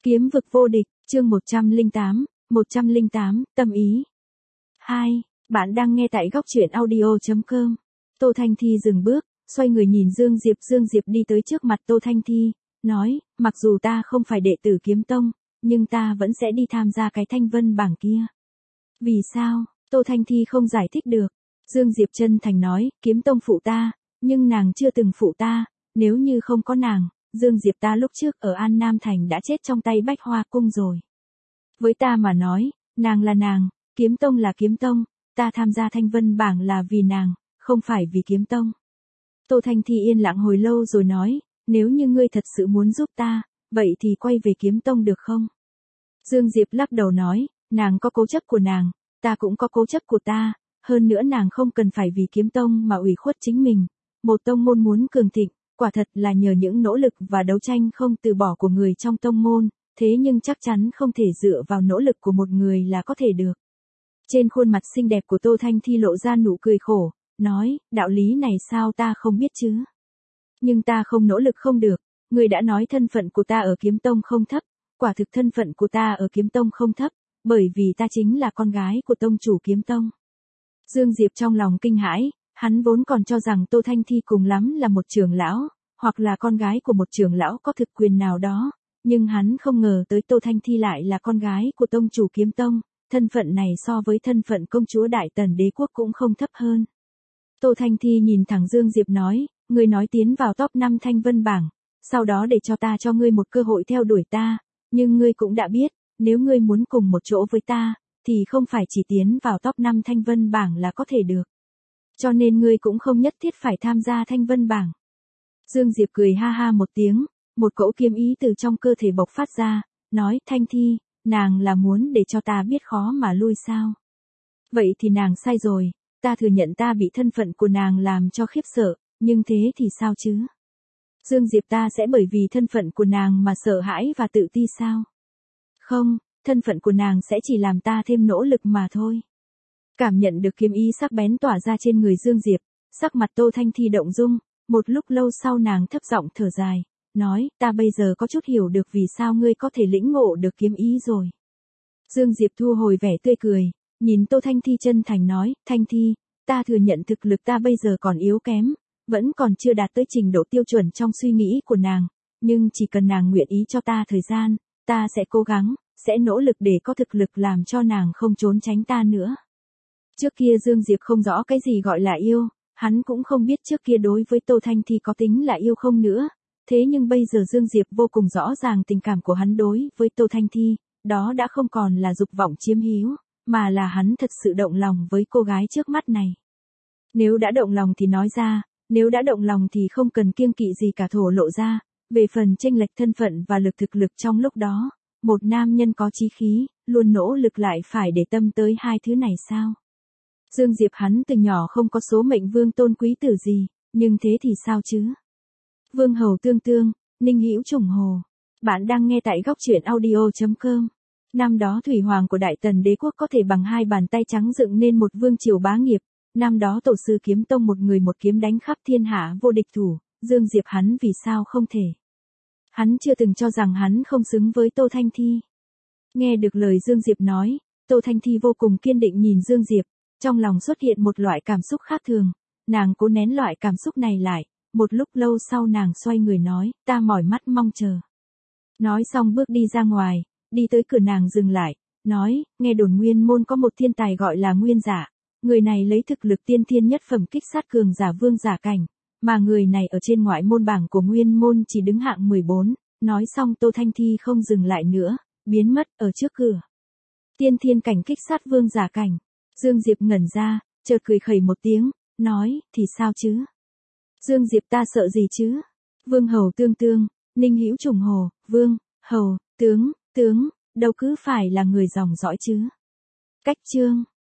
Kiếm vực vô địch, chương 108, tâm ý. 2. Bạn đang nghe tại góc truyện audio.com. Tô Thanh Thi dừng bước, xoay người nhìn Dương Diệp đi tới trước mặt Tô Thanh Thi, nói, mặc dù ta không phải đệ tử Kiếm Tông, nhưng ta vẫn sẽ đi tham gia cái thanh vân bảng kia. Vì sao? Tô Thanh Thi không giải thích được. Dương Diệp chân thành nói, Kiếm Tông phụ ta, nhưng nàng chưa từng phụ ta, nếu như không có nàng, Dương Diệp ta lúc trước ở An Nam Thành đã chết trong tay Bách Hoa Cung rồi. Với ta mà nói, nàng là nàng, Kiếm Tông là Kiếm Tông, ta tham gia thanh vân bảng là vì nàng, không phải vì Kiếm Tông. Tô Thanh Thi yên lặng hồi lâu rồi nói, nếu như ngươi thật sự muốn giúp ta, vậy thì quay về Kiếm Tông được không? Dương Diệp lắc đầu nói, nàng có cố chấp của nàng, ta cũng có cố chấp của ta, hơn nữa nàng không cần phải vì Kiếm Tông mà ủy khuất chính mình. Một tông môn muốn cường thịnh, quả thật là nhờ những nỗ lực và đấu tranh không từ bỏ của người trong tông môn, thế nhưng chắc chắn không thể dựa vào nỗ lực của một người là có thể được. Trên khuôn mặt xinh đẹp của Tô Thanh Thi lộ ra nụ cười khổ, nói, đạo lý này sao ta không biết chứ? Nhưng ta không nỗ lực không được, người đã nói thân phận của ta ở Kiếm Tông không thấp, quả thực thân phận của ta ở Kiếm Tông không thấp, bởi vì ta chính là con gái của tông chủ Kiếm Tông. Dương Diệp trong lòng kinh hãi, hắn vốn còn cho rằng Tô Thanh Thi cùng lắm là một trưởng lão, hoặc là con gái của một trưởng lão có thực quyền nào đó, nhưng hắn không ngờ tới Tô Thanh Thi lại là con gái của tông chủ Kiếm Tông, thân phận này so với thân phận công chúa Đại Tần Đế quốc cũng không thấp hơn. Tô Thanh Thi nhìn thẳng Dương Diệp nói, ngươi nói tiến vào top 5 thanh vân bảng, sau đó để cho ngươi một cơ hội theo đuổi ta, nhưng ngươi cũng đã biết, nếu ngươi muốn cùng một chỗ với ta, thì không phải chỉ tiến vào top 5 thanh vân bảng là có thể được. Cho nên ngươi cũng không nhất thiết phải tham gia thanh vân bảng. Dương Diệp cười ha ha một tiếng, một cỗ kiếm ý từ trong cơ thể bộc phát ra, nói, Thanh Thi, nàng là muốn để cho ta biết khó mà lui sao? Vậy thì nàng sai rồi, ta thừa nhận ta bị thân phận của nàng làm cho khiếp sợ, nhưng thế thì sao chứ? Dương Diệp ta sẽ bởi vì thân phận của nàng mà sợ hãi và tự ti sao? Không, thân phận của nàng sẽ chỉ làm ta thêm nỗ lực mà thôi. Cảm nhận được kiếm ý sắc bén tỏa ra trên người Dương Diệp, sắc mặt Tô Thanh Thi động dung, một lúc lâu sau nàng thấp giọng thở dài, nói, ta bây giờ có chút hiểu được vì sao ngươi có thể lĩnh ngộ được kiếm ý rồi. Dương Diệp thu hồi vẻ tươi cười, nhìn Tô Thanh Thi chân thành nói, Thanh Thi, ta thừa nhận thực lực ta bây giờ còn yếu kém, vẫn còn chưa đạt tới trình độ tiêu chuẩn trong suy nghĩ của nàng, nhưng chỉ cần nàng nguyện ý cho ta thời gian, ta sẽ cố gắng, sẽ nỗ lực để có thực lực làm cho nàng không trốn tránh ta nữa. Trước kia Dương Diệp không rõ cái gì gọi là yêu, hắn cũng không biết trước kia đối với Tô Thanh Thi có tính là yêu không nữa, thế nhưng bây giờ Dương Diệp vô cùng rõ ràng tình cảm của hắn đối với Tô Thanh Thi, đó đã không còn là dục vọng chiếm hữu, mà là hắn thật sự động lòng với cô gái trước mắt này. Nếu đã động lòng thì nói ra, nếu đã động lòng thì không cần kiêng kỵ gì cả thổ lộ ra, về phần chênh lệch thân phận và thực lực trong lúc đó, một nam nhân có chí khí, luôn nỗ lực lại phải để tâm tới hai thứ này sao? Dương Diệp hắn từ nhỏ không có số mệnh vương tôn quý tử gì, nhưng thế thì sao chứ? Vương hầu tương tương, Ninh Hữu trùng hồ. Bạn đang nghe tại góc truyện audio.com. Năm đó thủy hoàng của Đại Tần Đế quốc có thể bằng hai bàn tay trắng dựng nên một vương triều bá nghiệp, năm đó tổ sư Kiếm Tông một người một kiếm đánh khắp thiên hạ vô địch thủ, Dương Diệp hắn vì sao không thể? Hắn chưa từng cho rằng hắn không xứng với Tô Thanh Thi. Nghe được lời Dương Diệp nói, Tô Thanh Thi vô cùng kiên định nhìn Dương Diệp, trong lòng xuất hiện một loại cảm xúc khác thường, nàng cố nén loại cảm xúc này lại, một lúc lâu sau nàng xoay người nói, ta mỏi mắt mong chờ. Nói xong bước đi ra ngoài, đi tới cửa nàng dừng lại, nói, nghe đồn Nguyên môn có một thiên tài gọi là Nguyên Giả, người này lấy thực lực tiên thiên nhất phẩm kích sát cường giả vương giả cảnh, mà người này ở trên ngoại môn bảng của Nguyên môn chỉ đứng hạng 14, nói xong Tô Thanh Thi không dừng lại nữa, biến mất ở trước cửa. Tiên thiên cảnh kích sát vương giả cảnh. Dương Diệp ngẩn ra, chợt cười khẩy một tiếng, nói, thì sao chứ? Dương Diệp ta sợ gì chứ? Vương hầu tương tương, Ninh Hữu trùng hồ, vương, hầu, tướng, đâu cứ phải là người dòng dõi chứ? Cách chương.